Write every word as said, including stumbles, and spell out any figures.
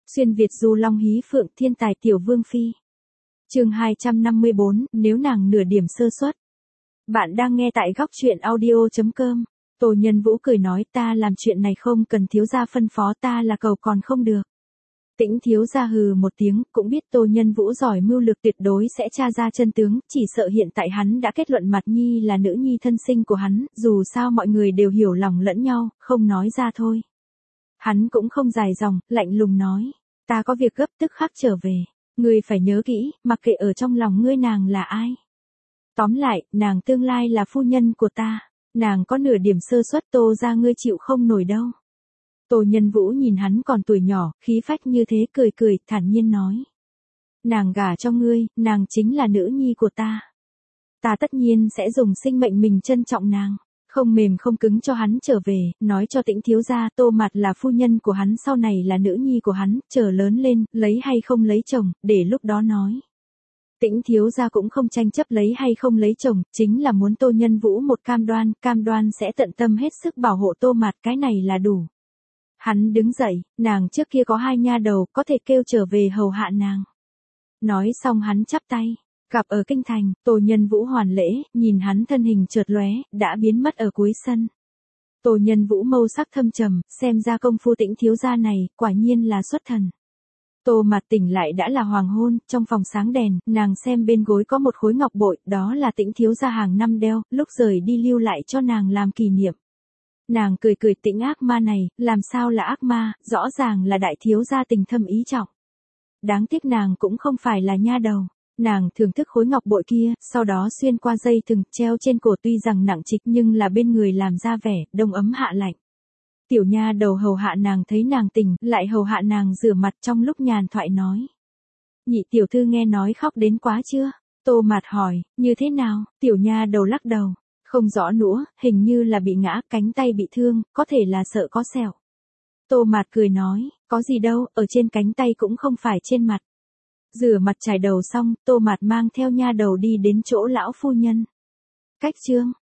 Xuyên Việt du long hí phượng thiên tài tiểu vương phi. Chương hai trăm năm mươi bốn, nếu nàng nửa điểm sơ suất. Bạn đang nghe tại góc truyện audio chấm com. Tô Nhân Vũ cười nói, ta làm chuyện này không cần thiếu gia phân phó, ta là cầu còn không được. Tĩnh thiếu gia hừ một tiếng, cũng biết Tô Nhân Vũ giỏi mưu lược, tuyệt đối sẽ tra ra chân tướng, chỉ sợ hiện tại hắn đã kết luận Mặt Nhi là nữ nhi thân sinh của hắn, dù sao mọi người đều hiểu lòng lẫn nhau, không nói ra thôi. Hắn cũng không dài dòng, lạnh lùng nói, ta có việc gấp tức khắc trở về, ngươi phải nhớ kỹ, mặc kệ ở trong lòng ngươi nàng là ai. Tóm lại, nàng tương lai là phu nhân của ta, nàng có nửa điểm sơ suất Tô ra ngươi chịu không nổi đâu. Tô Nhân Vũ nhìn hắn còn tuổi nhỏ, khí phách như thế, cười cười, thản nhiên nói. Nàng gả cho ngươi, nàng chính là nữ nhi của ta. Ta tất nhiên sẽ dùng sinh mệnh mình trân trọng nàng, không mềm không cứng cho hắn trở về, nói cho Tĩnh thiếu gia Tô Mạt là phu nhân của hắn, sau này là nữ nhi của hắn, chờ lớn lên, lấy hay không lấy chồng, để lúc đó nói. Tĩnh thiếu gia cũng không tranh chấp lấy hay không lấy chồng, chính là muốn Tô Nhân Vũ một cam đoan, cam đoan sẽ tận tâm hết sức bảo hộ Tô Mạt, cái này là đủ. Hắn đứng dậy, nàng trước kia có hai nha đầu, có thể kêu trở về hầu hạ nàng. Nói xong hắn chắp tay, gặp ở kinh thành, Tô Nhân Vũ hoàn lễ, nhìn hắn thân hình chợt lóe, đã biến mất ở cuối sân. Tô Nhân Vũ mâu sắc thâm trầm, xem ra công phu Tĩnh thiếu gia này, quả nhiên là xuất thần. Tô Mạt tỉnh lại đã là hoàng hôn, trong phòng sáng đèn, nàng xem bên gối có một khối ngọc bội, đó là Tĩnh thiếu gia hàng năm đeo, lúc rời đi lưu lại cho nàng làm kỷ niệm. Nàng cười cười, Tĩnh ác ma này, làm sao là ác ma, rõ ràng là đại thiếu gia tình thâm ý trọng. Đáng tiếc nàng cũng không phải là nha đầu. Nàng thưởng thức khối ngọc bội kia, sau đó xuyên qua dây thừng, treo trên cổ, tuy rằng nặng trịch nhưng là bên người làm ra vẻ, đông ấm hạ lạnh. Tiểu nha đầu hầu hạ nàng thấy nàng tỉnh, lại hầu hạ nàng rửa mặt, trong lúc nhàn thoại nói. Nhị tiểu thư nghe nói khóc đến quá chưa? Tô Mạt hỏi, như thế nào? Tiểu nha đầu lắc đầu. Không rõ nữa, hình như là bị ngã, cánh tay bị thương, có thể là sợ có sẹo. Tô Mạt cười nói, có gì đâu, ở trên cánh tay cũng không phải trên mặt. Rửa mặt chải đầu xong, Tô Mạt mang theo nha đầu đi đến chỗ lão phu nhân. Cách chương,